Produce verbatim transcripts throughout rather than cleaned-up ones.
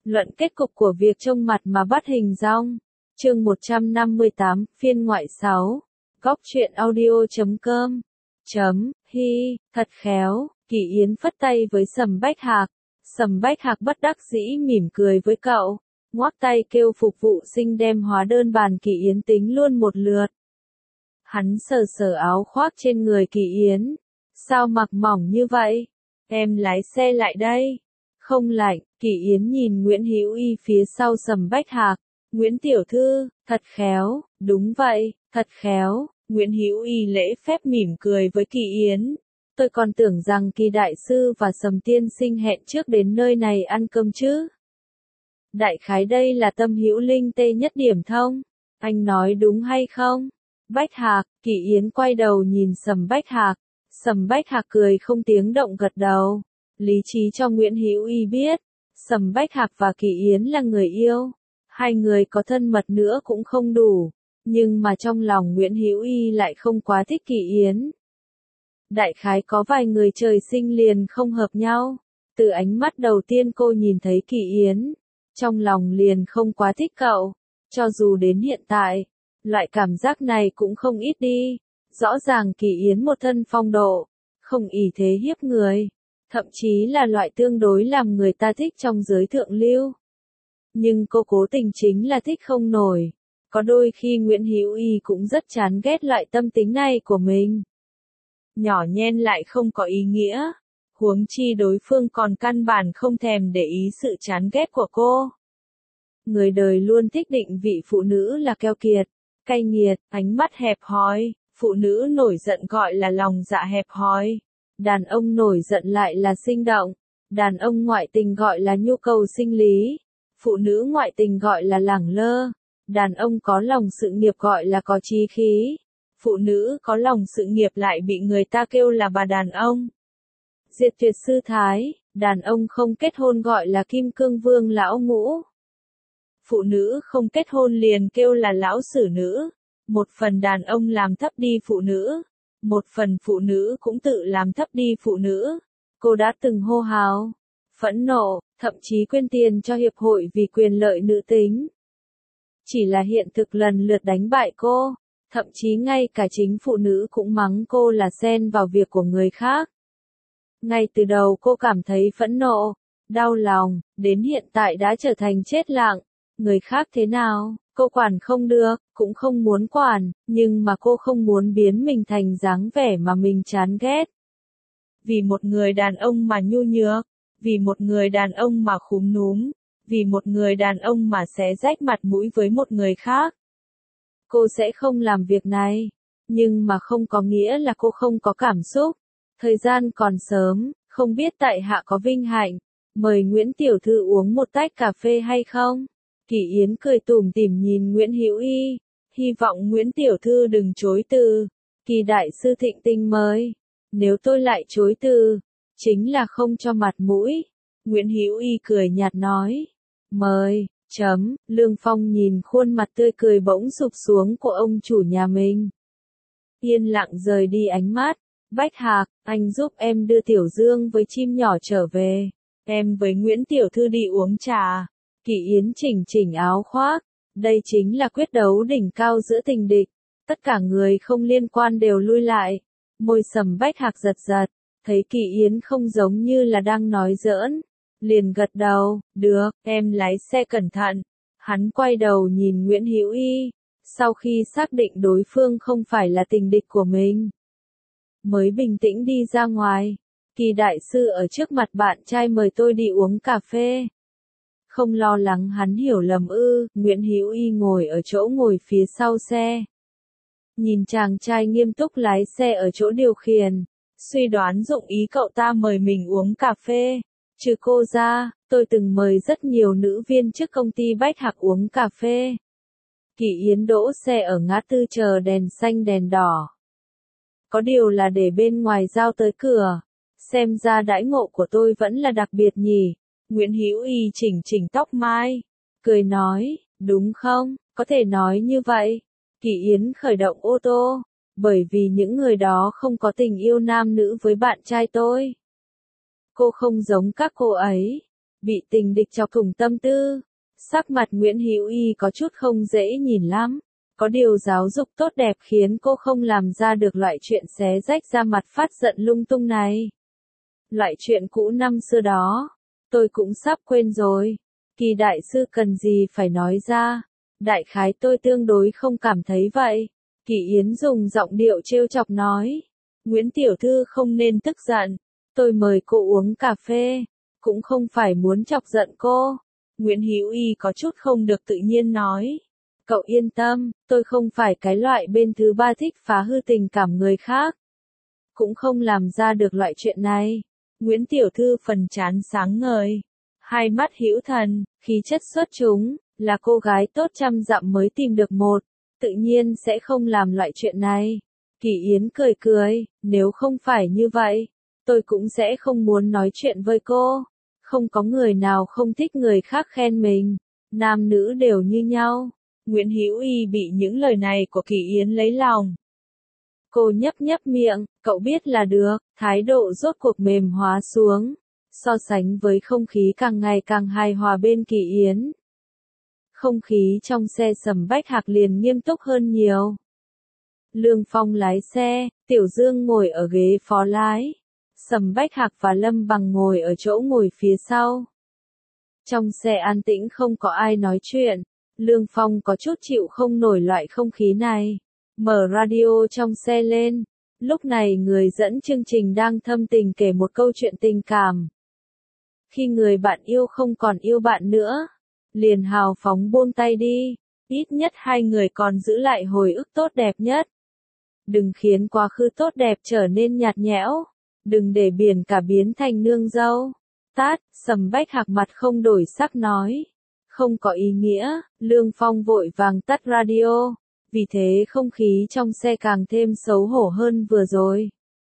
Luận kết cục của việc trông mặt mà bắt hình dong. Chương một trăm năm mươi tám, phiên ngoại sáu. Góc truyện audio chấm com. Chấm, hi, thật khéo, Kỳ Yến phất tay với Sầm Bách Hạc. Sầm Bách Hạc bất đắc dĩ mỉm cười với cậu, ngoắc tay kêu phục vụ sinh đem hóa đơn bàn Kỳ Yến tính luôn một lượt. Hắn sờ sờ áo khoác trên người Kỳ Yến. Sao mặc mỏng như vậy? Em lái xe lại đây. Không lạnh, Kỳ Yến nhìn Nguyễn Hữu Y phía sau Sầm Bách Hạc. Nguyễn tiểu thư, thật khéo, đúng vậy, thật khéo. Nguyễn Hữu Y lễ phép mỉm cười với Kỳ Yến. Tôi còn tưởng rằng Kỳ đại sư và Sầm tiên sinh hẹn trước đến nơi này ăn cơm chứ. Đại khái đây là tâm hữu linh tê nhất điểm thông. Anh nói đúng hay không? Bách Hạc, Kỳ Yến quay đầu nhìn Sầm Bách Hạc. Sầm Bách Hạc cười không tiếng động gật đầu. Lý trí cho Nguyễn Hữu Y biết, Sầm Bách Hạc và Kỳ Yến là người yêu. Hai người có thân mật nữa cũng không đủ, nhưng mà trong lòng Nguyễn Hữu Y lại không quá thích Kỳ Yến. Đại khái có vài người trời sinh liền không hợp nhau. Từ ánh mắt đầu tiên cô nhìn thấy Kỳ Yến, trong lòng liền không quá thích cậu. Cho dù đến hiện tại, loại cảm giác này cũng không ít đi. Rõ ràng Kỳ Yến một thân phong độ, không ỷ thế hiếp người, thậm chí là loại tương đối làm người ta thích trong giới thượng lưu. Nhưng cô cố tình chính là thích không nổi. Có đôi khi Nguyễn Hữu Y cũng rất chán ghét loại tâm tính này của mình. Nhỏ nhen lại không có ý nghĩa. Huống chi đối phương còn căn bản không thèm để ý sự chán ghét của cô. Người đời luôn thích định vị phụ nữ là keo kiệt, cay nghiệt, ánh mắt hẹp hòi. Phụ nữ nổi giận gọi là lòng dạ hẹp hòi. Đàn ông nổi giận lại là sinh động. Đàn ông ngoại tình gọi là nhu cầu sinh lý. Phụ nữ ngoại tình gọi là lẳng lơ. Đàn ông có lòng sự nghiệp gọi là có chí khí. Phụ nữ có lòng sự nghiệp lại bị người ta kêu là bà đàn ông. Diệt tuyệt sư thái, đàn ông không kết hôn gọi là kim cương vương lão ngũ. Phụ nữ không kết hôn liền kêu là lão sử nữ. Một phần đàn ông làm thấp đi phụ nữ, một phần phụ nữ cũng tự làm thấp đi phụ nữ. Cô đã từng hô hào, phẫn nộ, thậm chí quyên tiền cho hiệp hội vì quyền lợi nữ tính. Chỉ là hiện thực lần lượt đánh bại cô, thậm chí ngay cả chính phụ nữ cũng mắng cô là xen vào việc của người khác. Ngay từ đầu cô cảm thấy phẫn nộ, đau lòng, đến hiện tại đã trở thành chết lặng. Người khác thế nào, cô quản không được, cũng không muốn quản, nhưng mà cô không muốn biến mình thành dáng vẻ mà mình chán ghét. Vì một người đàn ông mà nhu nhược, vì một người đàn ông mà khúm núm, vì một người đàn ông mà xé rách mặt mũi với một người khác. Cô sẽ không làm việc này, nhưng mà không có nghĩa là cô không có cảm xúc. Thời gian còn sớm, không biết tại hạ có vinh hạnh, mời Nguyễn tiểu thư uống một tách cà phê hay không? Kỳ Yến cười tủm tỉm nhìn Nguyễn Hữu Y, hy vọng Nguyễn tiểu thư đừng chối từ. Kỳ đại sư thịnh tình mời, nếu tôi lại chối từ, chính là không cho mặt mũi. Nguyễn Hữu Y cười nhạt nói, mời, chấm, Lương Phong nhìn khuôn mặt tươi cười bỗng sụp xuống của ông chủ nhà mình. Yên lặng rời đi ánh mắt, Bách Hạc, anh giúp em đưa Tiểu Dương với chim nhỏ trở về, em với Nguyễn tiểu thư đi uống trà. Kỳ Yến chỉnh chỉnh áo khoác, đây chính là quyết đấu đỉnh cao giữa tình địch. Tất cả người không liên quan đều lui lại. Môi Sầm Bách Hạc giật giật, thấy Kỳ Yến không giống như là đang nói giỡn. Liền gật đầu, được, em lái xe cẩn thận. Hắn quay đầu nhìn Nguyễn Hữu Y, sau khi xác định đối phương không phải là tình địch của mình, mới bình tĩnh đi ra ngoài. Kỳ đại sư ở trước mặt bạn trai mời tôi đi uống cà phê. Không lo lắng hắn hiểu lầm ư? Nguyễn Hữu Y ngồi ở chỗ ngồi phía sau xe. Nhìn chàng trai nghiêm túc lái xe ở chỗ điều khiển, suy đoán dụng ý cậu ta mời mình uống cà phê. Trừ cô ra, tôi từng mời rất nhiều nữ viên chức công ty Bách Hạc uống cà phê. Kỳ Yến đỗ xe ở ngã tư chờ đèn xanh đèn đỏ. Có điều là để bên ngoài giao tới cửa. Xem ra đãi ngộ của tôi vẫn là đặc biệt nhỉ. Nguyễn Hữu Y chỉnh chỉnh tóc mai, cười nói, đúng không, có thể nói như vậy. Kỳ Yến khởi động ô tô, bởi vì những người đó không có tình yêu nam nữ với bạn trai tôi. Cô không giống các cô ấy, bị tình địch chọc thủng tâm tư. Sắc mặt Nguyễn Hữu Y có chút không dễ nhìn lắm. Có điều giáo dục tốt đẹp khiến cô không làm ra được loại chuyện xé rách ra mặt phát giận lung tung này. Loại chuyện cũ năm xưa đó, tôi cũng sắp quên rồi. Kỳ đại sư cần gì phải nói ra. Đại khái tôi tương đối không cảm thấy vậy. Kỳ Yến dùng giọng điệu trêu chọc nói. Nguyễn tiểu thư không nên tức giận. Tôi mời cô uống cà phê. Cũng không phải muốn chọc giận cô. Nguyễn Hữu Y có chút không được tự nhiên nói. Cậu yên tâm, tôi không phải cái loại bên thứ ba thích phá hư tình cảm người khác. Cũng không làm ra được loại chuyện này. Nguyễn tiểu thư phần trán sáng ngời. Hai mắt hữu thần, khí chất xuất chúng, là cô gái tốt trăm dặm mới tìm được một. Tự nhiên sẽ không làm loại chuyện này. Kỳ Yến cười cười, nếu không phải như vậy, tôi cũng sẽ không muốn nói chuyện với cô. Không có người nào không thích người khác khen mình. Nam nữ đều như nhau. Nguyễn Hữu Y bị những lời này của Kỳ Yến lấy lòng. Cô nhấp nhấp miệng, cậu biết là được, thái độ rốt cuộc mềm hóa xuống. So sánh với không khí càng ngày càng hài hòa bên Kỳ Yến. Không khí trong xe Sầm Bách Hạc liền nghiêm túc hơn nhiều. Lương Phong lái xe, Tiểu Dương ngồi ở ghế phó lái. Sầm Bách Hạc và Lâm Bằng ngồi ở chỗ ngồi phía sau. Trong xe an tĩnh không có ai nói chuyện. Lương Phong có chút chịu không nổi loại không khí này. Mở radio trong xe lên. Lúc này người dẫn chương trình đang thâm tình kể một câu chuyện tình cảm. Khi người bạn yêu không còn yêu bạn nữa, liền hào phóng buông tay đi. Ít nhất hai người còn giữ lại hồi ức tốt đẹp nhất. Đừng khiến quá khứ tốt đẹp trở nên nhạt nhẽo. Đừng để biển cả biến thành nương dâu. Tát, Sầm Bách Hạc mặt không đổi sắc nói. Không có ý nghĩa, Lương Phong vội vàng tắt radio. Vì thế không khí trong xe càng thêm xấu hổ hơn vừa rồi.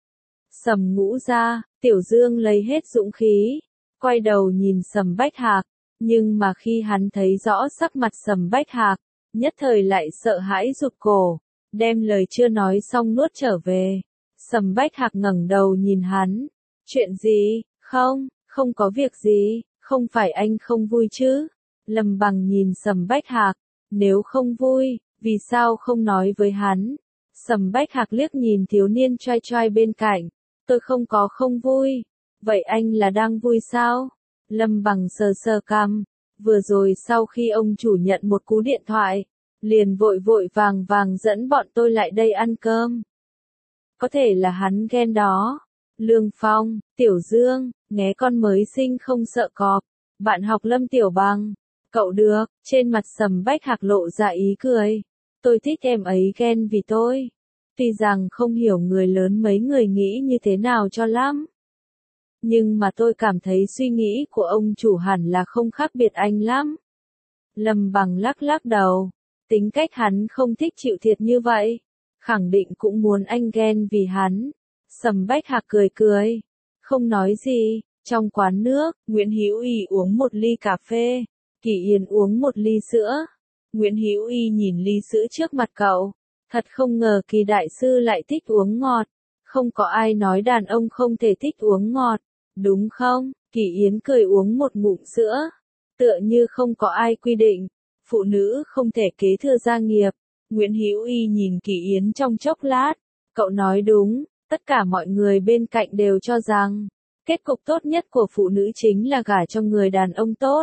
Sầm Ngũ ra, Tiểu Dương lấy hết dũng khí. Quay đầu nhìn Sầm Bách Hạc. Nhưng mà khi hắn thấy rõ sắc mặt Sầm Bách Hạc, nhất thời lại sợ hãi rụt cổ. Đem lời chưa nói xong nuốt trở về. Sầm Bách Hạc ngẩng đầu nhìn hắn. Chuyện gì? Không, không có việc gì, không phải anh không vui chứ? Lâm Bằng nhìn Sầm Bách Hạc. Nếu không vui, vì sao không nói với hắn? Sầm Bách Hạc liếc nhìn thiếu niên trai trai bên cạnh. Tôi không có không vui. Vậy anh là đang vui sao? Lâm Bằng sờ sờ cằm. Vừa rồi sau khi ông chủ nhận một cú điện thoại, liền vội vội vàng vàng dẫn bọn tôi lại đây ăn cơm. Có thể là hắn ghen đó. Lương Phong, Tiểu Dương, nghe con mới sinh không sợ cọp. Bạn học Lâm Tiểu Bằng. Cậu được, trên mặt Sầm Bách Hạc lộ ra ý cười. Tôi thích em ấy ghen vì tôi. Tuy rằng không hiểu người lớn mấy người nghĩ như thế nào cho lắm. Nhưng mà tôi cảm thấy suy nghĩ của ông chủ hẳn là không khác biệt anh lắm. Lâm Bằng lắc lắc đầu. Tính cách hắn không thích chịu thiệt như vậy. Khẳng định cũng muốn anh ghen vì hắn. Sầm Bách Hạc cười cười. Không nói gì. Trong quán nước, Nguyễn Hữu Y uống một ly cà phê. Kỳ Yến uống một ly sữa. Nguyễn Hữu Y nhìn ly sữa trước mặt cậu. Thật không ngờ Kỳ đại sư lại thích uống ngọt. Không có ai nói đàn ông không thể thích uống ngọt. Đúng không? Kỳ Yến cười uống một ngụm sữa. Tựa như không có ai quy định. Phụ nữ không thể kế thừa gia nghiệp. Nguyễn Hữu Y nhìn Kỳ Yến trong chốc lát. Cậu nói đúng. Tất cả mọi người bên cạnh đều cho rằng, kết cục tốt nhất của phụ nữ chính là gả cho người đàn ông tốt.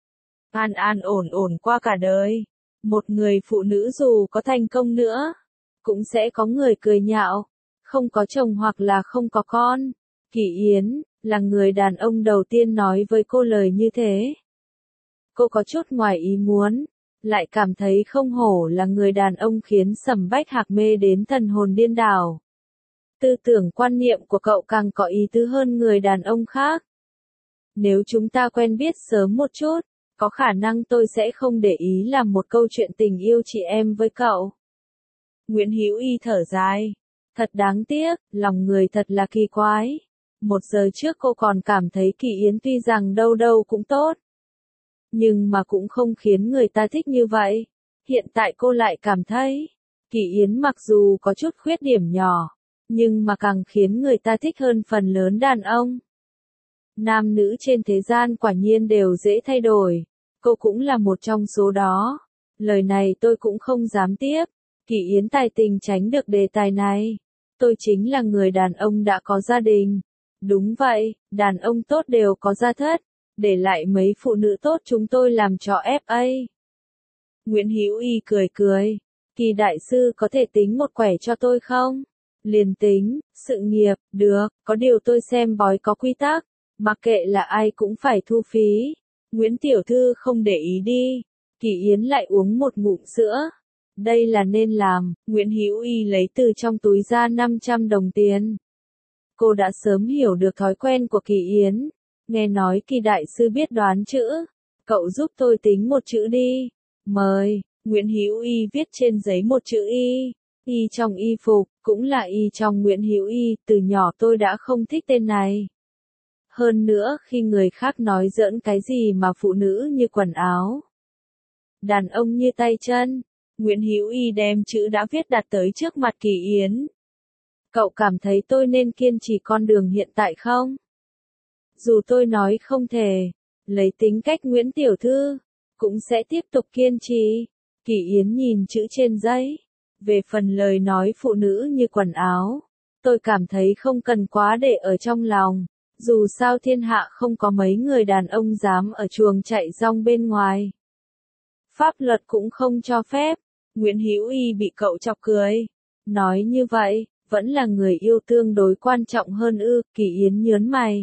An an ổn ổn qua cả đời. Một người phụ nữ dù có thành công nữa, cũng sẽ có người cười nhạo. Không có chồng hoặc là không có con. Kỳ Yến, là người đàn ông đầu tiên nói với cô lời như thế. Cô có chút ngoài ý muốn, lại cảm thấy không hổ là người đàn ông khiến Sầm Bách Hạc mê đến thần hồn điên đảo. Tư tưởng quan niệm của cậu càng có ý tứ hơn người đàn ông khác. Nếu chúng ta quen biết sớm một chút, có khả năng tôi sẽ không để ý làm một câu chuyện tình yêu chị em với cậu. Nguyễn Hữu Y thở dài. Thật đáng tiếc, lòng người thật là kỳ quái. Một giờ trước cô còn cảm thấy Kỳ Yến tuy rằng đâu đâu cũng tốt, nhưng mà cũng không khiến người ta thích như vậy. Hiện tại cô lại cảm thấy, Kỳ Yến mặc dù có chút khuyết điểm nhỏ, nhưng mà càng khiến người ta thích hơn phần lớn đàn ông. Nam nữ trên thế gian quả nhiên đều dễ thay đổi. Cô cũng là một trong số đó. Lời này tôi cũng không dám tiếp. Kỳ Yến tài tình tránh được đề tài này. Tôi chính là người đàn ông đã có gia đình. Đúng vậy, đàn ông tốt đều có gia thất. Để lại mấy phụ nữ tốt chúng tôi làm trò ép a. Nguyễn Hữu Y cười cười. Kỳ đại sư có thể tính một quẻ cho tôi không? Liền tính, sự nghiệp, được, có điều tôi xem bói có quy tắc. Mặc kệ là ai cũng phải thu phí. Nguyễn tiểu thư không để ý đi. Kỳ Yến lại uống một ngụm sữa. Đây là nên làm. Nguyễn Hữu Y lấy từ trong túi ra năm trăm đồng tiền. Cô đã sớm hiểu được thói quen của Kỳ Yến. Nghe nói Kỳ đại sư biết đoán chữ. Cậu giúp tôi tính một chữ đi. Mời. Nguyễn Hữu Y viết trên giấy một chữ Y. Y trong y phục, cũng là Y trong Nguyễn Hữu Y. Từ nhỏ tôi đã không thích tên này. Hơn nữa khi người khác nói giỡn cái gì mà phụ nữ như quần áo, đàn ông như tay chân, Nguyễn Hữu Y đem chữ đã viết đặt tới trước mặt Kỳ Yến. Cậu cảm thấy tôi nên kiên trì con đường hiện tại không? Dù tôi nói không thể, lấy tính cách Nguyễn tiểu thư, cũng sẽ tiếp tục kiên trì. Kỳ Yến nhìn chữ trên giấy. Về phần lời nói phụ nữ như quần áo, tôi cảm thấy không cần quá để ở trong lòng. Dù sao thiên hạ không có mấy người đàn ông dám ở chuồng chạy rong bên ngoài. Pháp luật cũng không cho phép. Nguyễn Hữu Y bị cậu chọc cười. Nói như vậy, vẫn là người yêu tương đối quan trọng hơn ư? Kỳ Yến nhớn mày.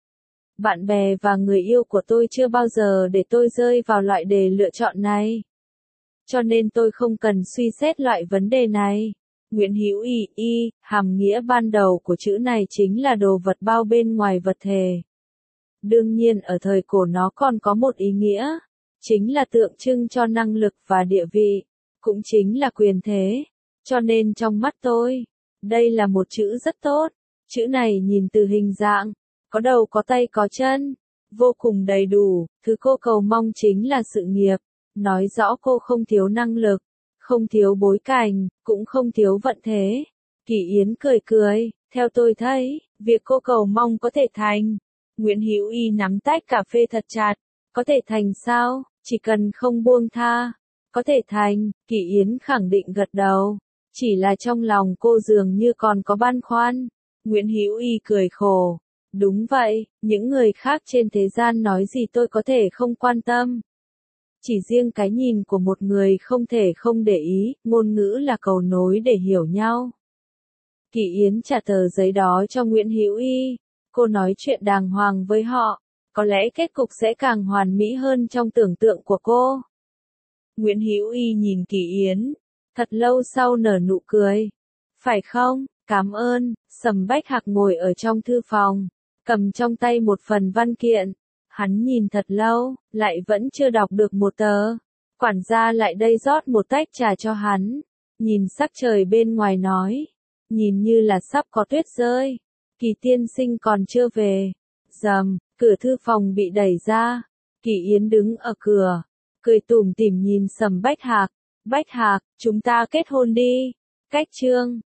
Bạn bè và người yêu của tôi chưa bao giờ để tôi rơi vào loại đề lựa chọn này. Cho nên tôi không cần suy xét loại vấn đề này. Nguyễn Hữu Y, y, hàm nghĩa ban đầu của chữ này chính là đồ vật bao bên ngoài vật thể. Đương nhiên ở thời cổ nó còn có một ý nghĩa, chính là tượng trưng cho năng lực và địa vị, cũng chính là quyền thế. Cho nên trong mắt tôi, đây là một chữ rất tốt. Chữ này nhìn từ hình dạng, có đầu có tay có chân, vô cùng đầy đủ. Thứ cô cầu mong chính là sự nghiệp, nói rõ cô không thiếu năng lực. Không thiếu bối cảnh, cũng không thiếu vận thế. Kỳ Yến cười cười, theo tôi thấy, việc cô cầu mong có thể thành. Nguyễn Hữu Y nắm tách cà phê thật chặt. Có thể thành sao? Chỉ cần không buông tha. Có thể thành. Kỳ Yến khẳng định gật đầu. Chỉ là trong lòng cô dường như còn có băn khoăn. Nguyễn Hữu Y cười khổ. Đúng vậy, những người khác trên thế gian nói gì tôi có thể không quan tâm. Chỉ riêng cái nhìn của một người không thể không để ý, ngôn ngữ là cầu nối để hiểu nhau. Kỳ Yến trả tờ giấy đó cho Nguyễn Hữu Y. Cô nói chuyện đàng hoàng với họ. Có lẽ kết cục sẽ càng hoàn mỹ hơn trong tưởng tượng của cô. Nguyễn Hữu Y nhìn Kỳ Yến. Thật lâu sau nở nụ cười. Phải không? Cảm ơn. Sầm Bách Hạc ngồi ở trong thư phòng, cầm trong tay một phần văn kiện. Hắn nhìn thật lâu, lại vẫn chưa đọc được một tờ. Quản gia lại đây rót một tách trà cho hắn. Nhìn sắc trời bên ngoài nói. Nhìn như là sắp có tuyết rơi. Kỳ tiên sinh còn chưa về. Rầm, cửa thư phòng bị đẩy ra. Kỳ Yến đứng ở cửa, cười tủm tỉm nhìn Sầm Bách Hạc. Bách Hạc, chúng ta kết hôn đi. Cách chương.